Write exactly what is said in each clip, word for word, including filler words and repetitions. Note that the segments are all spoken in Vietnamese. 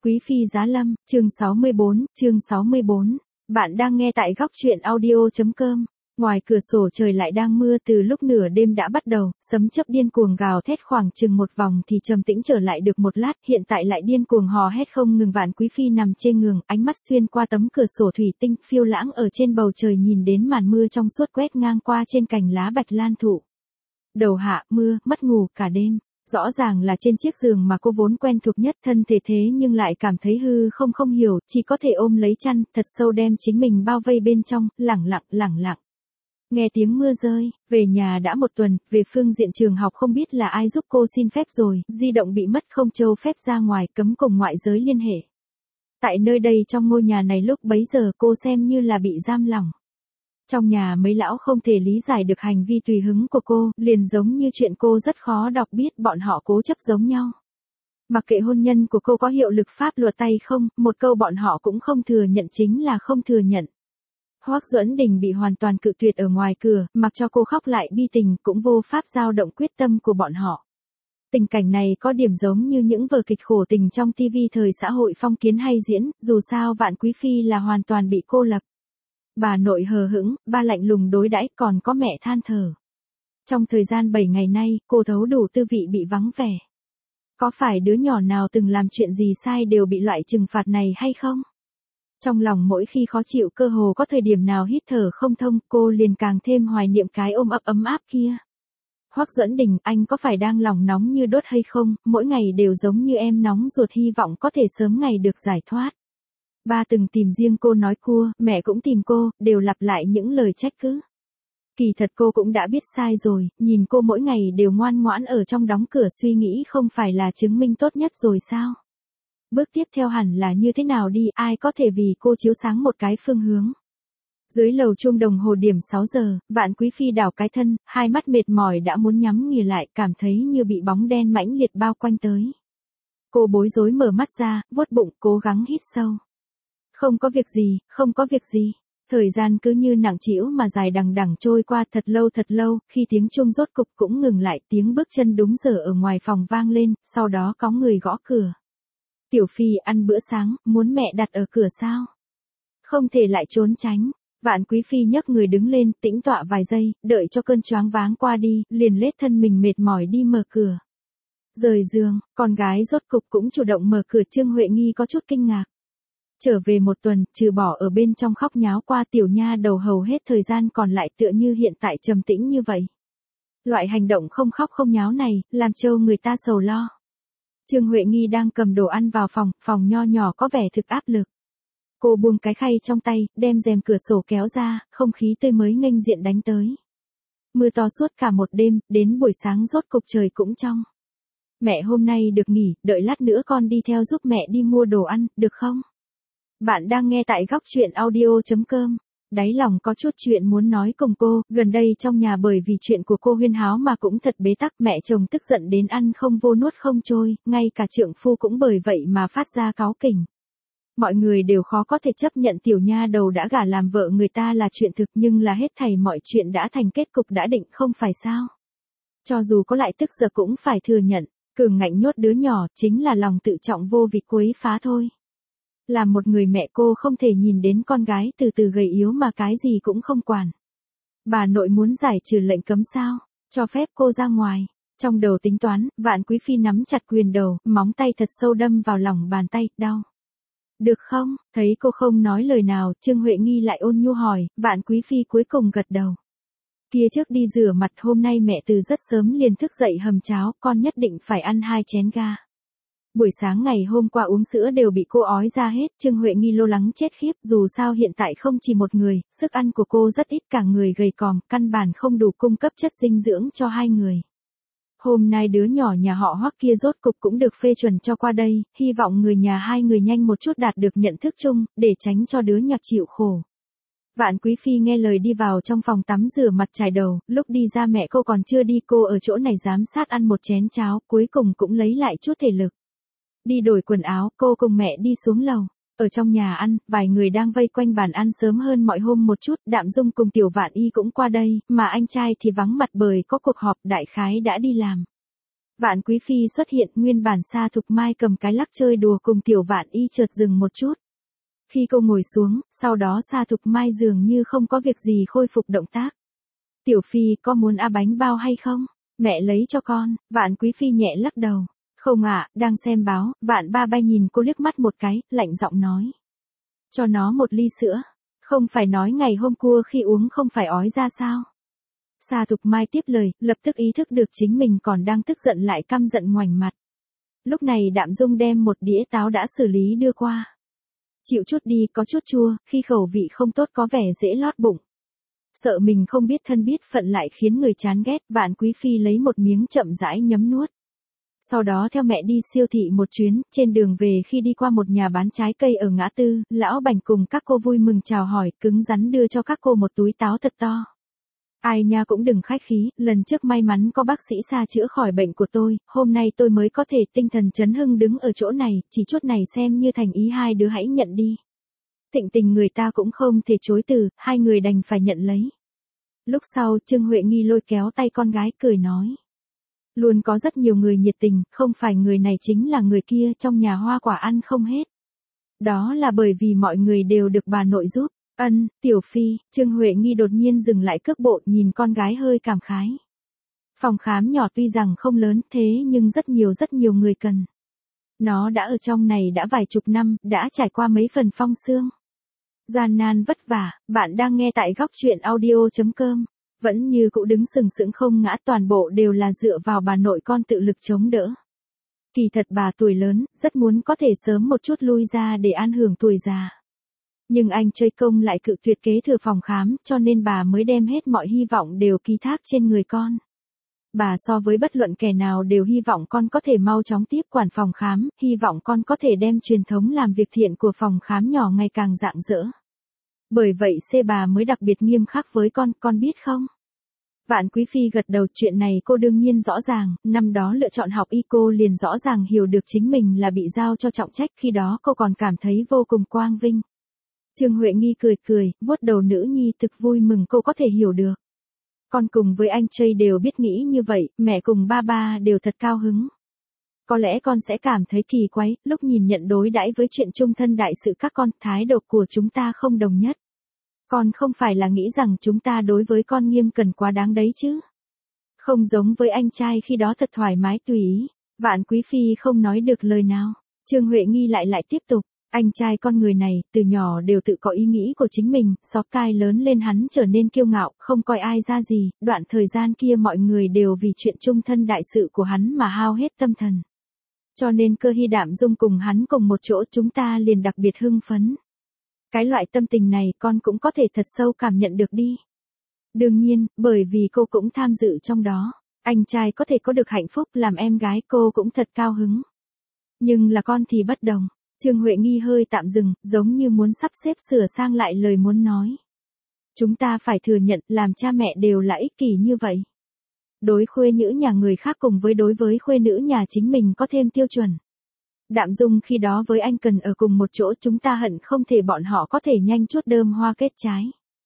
Quý phi giá lâm, chương sáu mươi bốn, chương sáu mươi bốn. Bạn đang nghe tại góc truyện audio.com. Ngoài cửa sổ trời lại đang mưa, từ lúc nửa đêm đã bắt đầu, sấm chớp điên cuồng gào thét khoảng chừng một vòng thì trầm tĩnh trở lại được một lát, hiện tại lại điên cuồng hò hét không ngừng. Vạn Quý phi nằm trên giường, ánh mắt xuyên qua tấm cửa sổ thủy tinh phiêu lãng ở trên bầu trời, nhìn đến màn mưa trong suốt quét ngang qua trên cành lá bạch lan thụ. Đầu hạ mưa, mất ngủ cả đêm. Rõ ràng là trên chiếc giường mà cô vốn quen thuộc nhất, thân thể thế nhưng lại cảm thấy hư không không hiểu, chỉ có thể ôm lấy chăn, thật sâu đem chính mình bao vây bên trong, lẳng lặng, lẳng lặng. Nghe tiếng mưa rơi, về nhà đã một tuần, về phương diện trường học không biết là ai giúp cô xin phép rồi, di động bị mất không cho phép ra ngoài, cấm cùng ngoại giới liên hệ. Tại nơi đây trong ngôi nhà này lúc bấy giờ cô xem như là bị giam lỏng. Trong nhà mấy lão không thể lý giải được hành vi tùy hứng của cô, liền giống như chuyện cô rất khó đọc biết bọn họ cố chấp giống nhau. Mặc kệ hôn nhân của cô có hiệu lực pháp luật tay không, một câu bọn họ cũng không thừa nhận chính là không thừa nhận. Hoắc Duẫn Đình bị hoàn toàn cự tuyệt ở ngoài cửa, mặc cho cô khóc lại bi tình cũng vô pháp dao động quyết tâm của bọn họ. Tình cảnh này có điểm giống như những vở kịch khổ tình trong ti vi thời xã hội phong kiến hay diễn, dù sao Vạn Quý phi là hoàn toàn bị cô lập. Bà nội hờ hững, ba lạnh lùng đối đãi, còn có mẹ than thở. Trong thời gian bảy ngày nay, cô thấu đủ tư vị bị vắng vẻ. Có phải đứa nhỏ nào từng làm chuyện gì sai đều bị loại trừng phạt này hay không? Trong lòng mỗi khi khó chịu, cơ hồ có thời điểm nào hít thở không thông, cô liền càng thêm hoài niệm cái ôm ấp ấm áp kia. Hoắc Duẫn Đình, anh có phải đang lòng nóng như đốt hay không? Mỗi ngày đều giống như em nóng ruột, hy vọng có thể sớm ngày được giải thoát. Ba từng tìm riêng cô nói cua, mẹ cũng tìm cô, đều lặp lại những lời trách cứ. Kỳ thật cô cũng đã biết sai rồi, nhìn cô mỗi ngày đều ngoan ngoãn ở trong đóng cửa suy nghĩ không phải là chứng minh tốt nhất rồi sao? Bước tiếp theo hẳn là như thế nào đi, ai có thể vì cô chiếu sáng một cái phương hướng. Dưới lầu chuông đồng hồ điểm sáu giờ, Vạn Quý phi đảo cái thân, hai mắt mệt mỏi đã muốn nhắm nghiền lại, cảm thấy như bị bóng đen mãnh liệt bao quanh tới. Cô bối rối mở mắt ra, vuốt bụng, cố gắng hít sâu. Không có việc gì, không có việc gì. Thời gian cứ như nặng trĩu mà dài đằng đằng trôi qua thật lâu thật lâu, khi tiếng chuông rốt cục cũng ngừng lại, tiếng bước chân đúng giờ ở ngoài phòng vang lên, sau đó có người gõ cửa. Tiểu phi ăn bữa sáng, muốn mẹ đặt ở cửa sao? Không thể lại trốn tránh. Vạn Quý phi nhấc người đứng lên, tĩnh tọa vài giây, đợi cho cơn choáng váng qua đi, liền lết thân mình mệt mỏi đi mở cửa. Rời giường, con gái rốt cục cũng chủ động mở cửa. Trương Huệ Nghi có chút kinh ngạc. Trở về một tuần, trừ bỏ ở bên trong khóc nháo qua, tiểu nha đầu hầu hết thời gian còn lại tựa như hiện tại trầm tĩnh như vậy. Loại hành động không khóc không nháo này, làm trâu người ta sầu lo. Trương Huệ Nghi đang cầm đồ ăn vào phòng, phòng nho nhỏ có vẻ thực áp lực. Cô buông cái khay trong tay, đem rèm cửa sổ kéo ra, không khí tươi mới nghênh diện đánh tới. Mưa to suốt cả một đêm, đến buổi sáng rốt cục trời cũng trong. Mẹ hôm nay được nghỉ, đợi lát nữa con đi theo giúp mẹ đi mua đồ ăn, được không? Bạn đang nghe tại góc truyện audio.com. Đáy lòng có chút chuyện muốn nói cùng cô, gần đây trong nhà bởi vì chuyện của cô huyên háo mà cũng thật bế tắc, mẹ chồng tức giận đến ăn không vô nuốt không trôi, ngay cả trượng phu cũng bởi vậy mà phát ra cáu kỉnh. Mọi người đều khó có thể chấp nhận tiểu nha đầu đã gả làm vợ người ta là chuyện thực, nhưng là hết thảy mọi chuyện đã thành kết cục đã định, không phải sao? Cho dù có lại tức giờ cũng phải thừa nhận, cường ngạnh nhốt đứa nhỏ chính là lòng tự trọng vô vị quấy phá thôi. Là một người mẹ, cô không thể nhìn đến con gái từ từ gầy yếu mà cái gì cũng không quản. Bà nội muốn giải trừ lệnh cấm sao? Cho phép cô ra ngoài. Trong đầu tính toán, Vạn Quý phi nắm chặt quyền đầu, móng tay thật sâu đâm vào lòng bàn tay, đau. Được không? Thấy cô không nói lời nào, Trương Huệ Nghi lại ôn nhu hỏi, Vạn Quý phi cuối cùng gật đầu. Kia trước đi rửa mặt, hôm nay mẹ từ rất sớm liền thức dậy hầm cháo, con nhất định phải ăn hai chén ga. Buổi sáng ngày hôm qua uống sữa đều bị cô ói ra hết, Trương Huệ Nghi lo lắng chết khiếp, dù sao hiện tại không chỉ một người, sức ăn của cô rất ít, cả người gầy còm, căn bản không đủ cung cấp chất dinh dưỡng cho hai người. Hôm nay đứa nhỏ nhà họ Hoắc kia rốt cục cũng được phê chuẩn cho qua đây, hy vọng người nhà hai người nhanh một chút đạt được nhận thức chung, để tránh cho đứa nhỏ chịu khổ. Vạn Quý phi nghe lời đi vào trong phòng tắm rửa mặt chải đầu, lúc đi ra mẹ cô còn chưa đi, cô ở chỗ này giám sát ăn một chén cháo, cuối cùng cũng lấy lại chút thể lực. Đi đổi quần áo, cô cùng mẹ đi xuống lầu. Ở trong nhà ăn, vài người đang vây quanh bàn ăn sớm hơn mọi hôm một chút, Đạm Dung cùng Tiểu Vạn Y cũng qua đây, mà anh trai thì vắng mặt bởi có cuộc họp, đại khái đã đi làm. Vạn Quý Phi xuất hiện, nguyên bản Sa Thục Mai cầm cái lắc chơi đùa cùng Tiểu Vạn Y chợt dừng một chút. Khi cô ngồi xuống, sau đó Sa Thục Mai dường như không có việc gì khôi phục động tác. Tiểu Phi, có muốn a bánh bao hay không? Mẹ lấy cho con. Vạn Quý Phi nhẹ lắc đầu. Không ạ, à, đang xem báo. Vạn Ba Bay nhìn cô liếc mắt một cái, lạnh giọng nói. Cho nó một ly sữa. Không phải nói ngày hôm qua khi uống không phải ói ra sao? Sa Thục Mai tiếp lời, lập tức ý thức được chính mình còn đang tức giận lại căm giận ngoảnh mặt. Lúc này Đạm Dung đem một đĩa táo đã xử lý đưa qua. Chịu chút đi, có chút chua, khi khẩu vị không tốt có vẻ dễ lót bụng. Sợ mình không biết thân biết phận lại khiến người chán ghét, Vạn Quý Phi lấy một miếng chậm rãi nhấm nuốt. Sau đó theo mẹ đi siêu thị một chuyến, trên đường về khi đi qua một nhà bán trái cây ở ngã tư, Lão Bành cùng các cô vui mừng chào hỏi, cứng rắn đưa cho các cô một túi táo thật to. Ai nha cũng đừng khách khí, lần trước may mắn có bác sĩ Sa chữa khỏi bệnh của tôi, hôm nay tôi mới có thể tinh thần chấn hưng đứng ở chỗ này, chỉ chút này xem như thành ý hai đứa hãy nhận đi. Thịnh tình người ta cũng không thể chối từ, hai người đành phải nhận lấy. Lúc sau, Trương Huệ Nghi lôi kéo tay con gái cười nói. Luôn có rất nhiều người nhiệt tình, không phải người này chính là người kia, trong nhà hoa quả ăn không hết. Đó là bởi vì mọi người đều được bà nội giúp. Ân, Tiểu Phi, Trương Huệ Nghi đột nhiên dừng lại cước bộ nhìn con gái hơi cảm khái. Phòng khám nhỏ tuy rằng không lớn thế nhưng rất nhiều rất nhiều người cần. Nó đã ở trong này đã vài chục năm, đã trải qua mấy phần phong sương. Gian nan vất vả, bạn đang nghe tại góc truyện audio chấm com. Vẫn như cũ đứng sừng sững không ngã, toàn bộ đều là dựa vào bà nội con tự lực chống đỡ. Kỳ thật bà tuổi lớn, rất muốn có thể sớm một chút lui ra để an hưởng tuổi già. Nhưng anh chơi công lại cự tuyệt kế thừa phòng khám, cho nên bà mới đem hết mọi hy vọng đều ký thác trên người con. Bà so với bất luận kẻ nào đều hy vọng con có thể mau chóng tiếp quản phòng khám, hy vọng con có thể đem truyền thống làm việc thiện của phòng khám nhỏ ngày càng rạng rỡ. Bởi vậy xê bà mới đặc biệt nghiêm khắc với con, con biết không? Vạn Quý Phi gật đầu, chuyện này cô đương nhiên rõ ràng, năm đó lựa chọn học y cô liền rõ ràng hiểu được chính mình là bị giao cho trọng trách, khi đó cô còn cảm thấy vô cùng quang vinh. Trương Huệ Nghi cười cười, vuốt đầu nữ nhi, thực vui mừng cô có thể hiểu được. Con cùng với anh Trey đều biết nghĩ như vậy, mẹ cùng ba ba đều thật cao hứng. Có lẽ con sẽ cảm thấy kỳ quái, lúc nhìn nhận đối đãi với chuyện chung thân đại sự các con, thái độ của chúng ta không đồng nhất. Con không phải là nghĩ rằng chúng ta đối với con nghiêm cẩn quá đáng đấy chứ. Không giống với anh trai khi đó thật thoải mái tùy ý. Vạn Quý Phi không nói được lời nào. Trương Huệ Nghi lại lại tiếp tục. Anh trai con người này, từ nhỏ đều tự có ý nghĩ của chính mình, xó cai lớn lên hắn trở nên kiêu ngạo, không coi ai ra gì, đoạn thời gian kia mọi người đều vì chuyện chung thân đại sự của hắn mà hao hết tâm thần. Cho nên Cơ Hy Đạm Dung cùng hắn cùng một chỗ chúng ta liền đặc biệt hưng phấn. Cái loại tâm tình này con cũng có thể thật sâu cảm nhận được đi. Đương nhiên, bởi vì cô cũng tham dự trong đó, anh trai có thể có được hạnh phúc làm em gái cô cũng thật cao hứng. Nhưng là con thì bất đồng. Trương Huệ Nghi hơi tạm dừng, giống như muốn sắp xếp sửa sang lại lời muốn nói. Chúng ta phải thừa nhận, làm cha mẹ đều là ích kỷ như vậy. Đối khuê nữ nhà người khác cùng với đối với khuê nữ nhà chính mình có thêm tiêu chuẩn. Đạm Dung khi đó với anh cần ở cùng một chỗ, chúng ta hận không thể bọn họ có thể nhanh chút đơm hoa kết trái.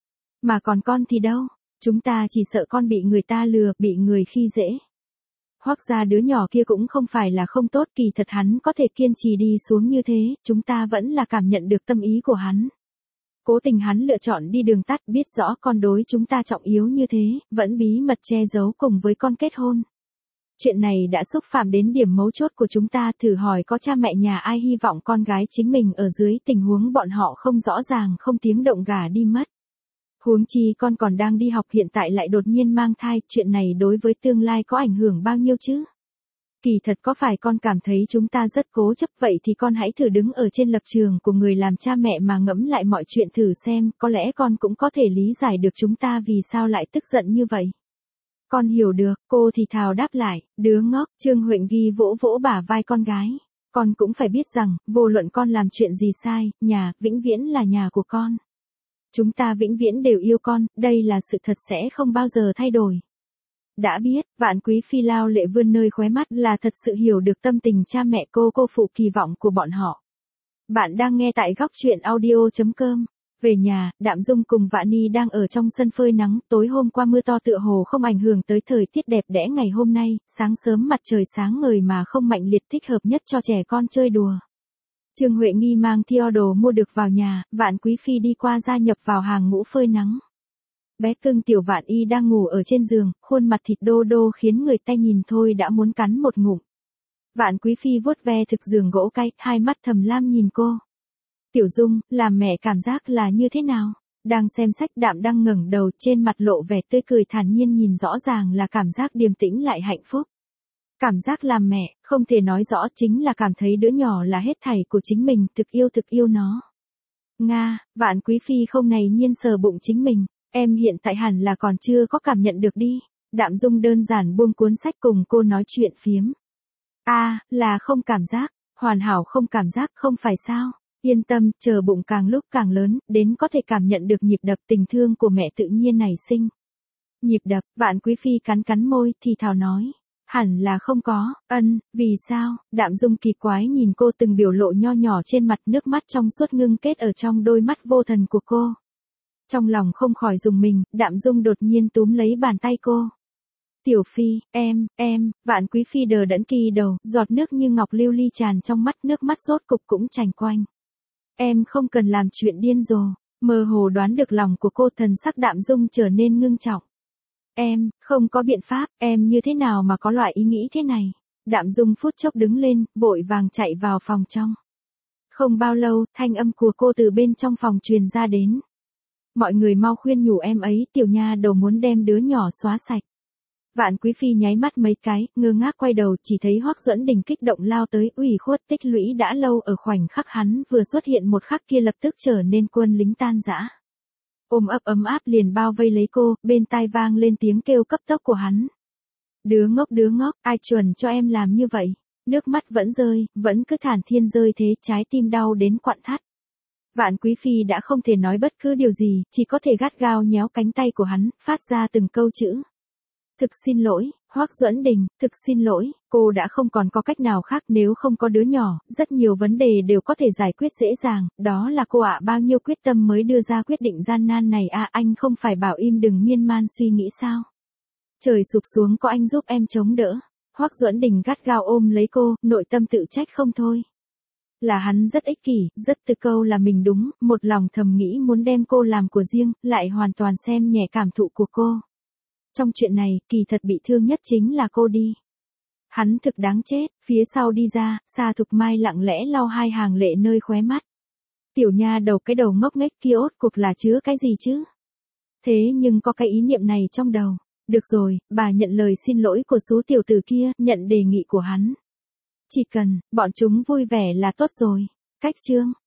Mà còn con thì đâu, chúng ta chỉ sợ con bị người ta lừa, bị người khi dễ. Hoắc ra đứa nhỏ kia cũng không phải là không tốt, kỳ thật hắn có thể kiên trì đi xuống như thế, chúng ta vẫn là cảm nhận được tâm ý của hắn. Cố tình hắn lựa chọn đi đường tắt, biết rõ con đối chúng ta trọng yếu như thế, vẫn bí mật che giấu cùng với con kết hôn. Chuyện này đã xúc phạm đến điểm mấu chốt của chúng ta, thử hỏi có cha mẹ nhà ai hy vọng con gái chính mình ở dưới tình huống bọn họ không rõ ràng không tiếng động gả đi mất. Huống chi con còn đang đi học, hiện tại lại đột nhiên mang thai, chuyện này đối với tương lai có ảnh hưởng bao nhiêu chứ? Kỳ thật có phải con cảm thấy chúng ta rất cố chấp, vậy thì con hãy thử đứng ở trên lập trường của người làm cha mẹ mà ngẫm lại mọi chuyện thử xem, có lẽ con cũng có thể lý giải được chúng ta vì sao lại tức giận như vậy. Con hiểu được, cô thì thào đáp lại, đứa ngốc. Trương Huệ Nghi vỗ vỗ bả vai con gái. Con cũng phải biết rằng, vô luận con làm chuyện gì sai, nhà, vĩnh viễn là nhà của con. Chúng ta vĩnh viễn đều yêu con, đây là sự thật sẽ không bao giờ thay đổi. Đã biết, Vạn Quý Phi lao lệ vươn nơi khóe mắt, là thật sự hiểu được tâm tình cha mẹ cô cô phụ kỳ vọng của bọn họ. Bạn đang nghe tại góc truyện audio chấm com. Về nhà, Đạm Dung cùng Vạn Ni đang ở trong sân phơi nắng, tối hôm qua mưa to tựa hồ không ảnh hưởng tới thời tiết đẹp đẽ ngày hôm nay, sáng sớm mặt trời sáng ngời mà không mạnh liệt, thích hợp nhất cho trẻ con chơi đùa. Trương Huệ Nghi mang theo đồ mua được vào nhà, Vạn Quý Phi đi qua gia nhập vào hàng ngũ phơi nắng. Bé cưng tiểu Vạn Y đang ngủ ở trên giường, khuôn mặt thịt đô đô khiến người ta nhìn thôi đã muốn cắn một ngụm. Vạn Quý Phi vuốt ve thực giường gỗ cay, hai mắt thầm lam nhìn cô. Tiểu Dung, làm mẹ cảm giác là như thế nào? Đang xem sách, Đạm đang ngẩng đầu, trên mặt lộ vẻ tươi cười thản nhiên, nhìn rõ ràng là cảm giác điềm tĩnh lại hạnh phúc. Cảm giác làm mẹ, không thể nói rõ, chính là cảm thấy đứa nhỏ là hết thảy của chính mình, thực yêu thực yêu nó. Nga, Vạn Quý Phi không này nhiên sờ bụng chính mình, em hiện tại hẳn là còn chưa có cảm nhận được đi. Đạm Dung đơn giản buông cuốn sách cùng cô nói chuyện phiếm. A, à, là không cảm giác, hoàn hảo không cảm giác, không phải sao? Yên tâm, chờ bụng càng lúc càng lớn, đến có thể cảm nhận được nhịp đập, tình thương của mẹ tự nhiên nảy sinh. Nhịp đập, Vạn Quý Phi cắn cắn môi, thì thào nói. Hẳn là không có, ân, vì sao? Đạm Dung kỳ quái nhìn cô, từng biểu lộ nho nhỏ trên mặt, nước mắt trong suốt ngưng kết ở trong đôi mắt vô thần của cô. Trong lòng không khỏi rùng mình, Đạm Dung đột nhiên túm lấy bàn tay cô. Tiểu Phi, em, em, Vạn Quý Phi đờ đẫn kỳ đầu, giọt nước như ngọc lưu ly tràn trong mắt, nước mắt rốt cục cũng chành quanh. Em không cần làm chuyện điên rồ, mơ hồ đoán được lòng của cô, thần sắc Đạm Dung trở nên ngưng trọng. Em, không có biện pháp, em như thế nào mà có loại ý nghĩ thế này? Đạm Dung phút chốc đứng lên, vội vàng chạy vào phòng trong. Không bao lâu, thanh âm của cô từ bên trong phòng truyền ra đến. Mọi người mau khuyên nhủ em ấy, tiểu nha đầu muốn đem đứa nhỏ xóa sạch. Vạn Quý Phi nháy mắt mấy cái, ngơ ngác quay đầu, chỉ thấy Hoắc Duẫn Đình kích động lao tới, ủy khuất tích lũy đã lâu, ở khoảnh khắc hắn vừa xuất hiện một khắc kia lập tức trở nên quân lính tan rã. Ôm ấp ấm áp liền bao vây lấy cô, bên tai vang lên tiếng kêu cấp tốc của hắn. Đứa ngốc đứa ngốc, ai chuẩn cho em làm như vậy? Nước mắt vẫn rơi, vẫn cứ thản thiên rơi thế, trái tim đau đến quặn thắt. Vạn Quý Phi đã không thể nói bất cứ điều gì, chỉ có thể gắt gao nhéo cánh tay của hắn, phát ra từng câu chữ. Thực xin lỗi, Hoắc Duẫn Đình, thực xin lỗi, cô đã không còn có cách nào khác, nếu không có đứa nhỏ, rất nhiều vấn đề đều có thể giải quyết dễ dàng, đó là cô ạ, bao nhiêu quyết tâm mới đưa ra quyết định gian nan này à, anh không phải bảo im đừng miên man suy nghĩ sao? Trời sụp xuống có anh giúp em chống đỡ. Hoắc Duẫn Đình gắt gao ôm lấy cô, nội tâm tự trách không thôi. Là hắn rất ích kỷ, rất tự câu là mình đúng, một lòng thầm nghĩ muốn đem cô làm của riêng, lại hoàn toàn xem nhẹ cảm thụ của cô. Trong chuyện này, kỳ thật bị thương nhất chính là cô đi. Hắn thực đáng chết, phía sau đi ra, Sa Thục Mai lặng lẽ lau hai hàng lệ nơi khóe mắt. Tiểu nha đầu, cái đầu ngốc nghếch kia ốt cuộc là chứa cái gì chứ? Thế nhưng có cái ý niệm này trong đầu. Được rồi, bà nhận lời xin lỗi của số tiểu tử kia, nhận đề nghị của hắn. Chỉ cần, bọn chúng vui vẻ là tốt rồi. Cách chương.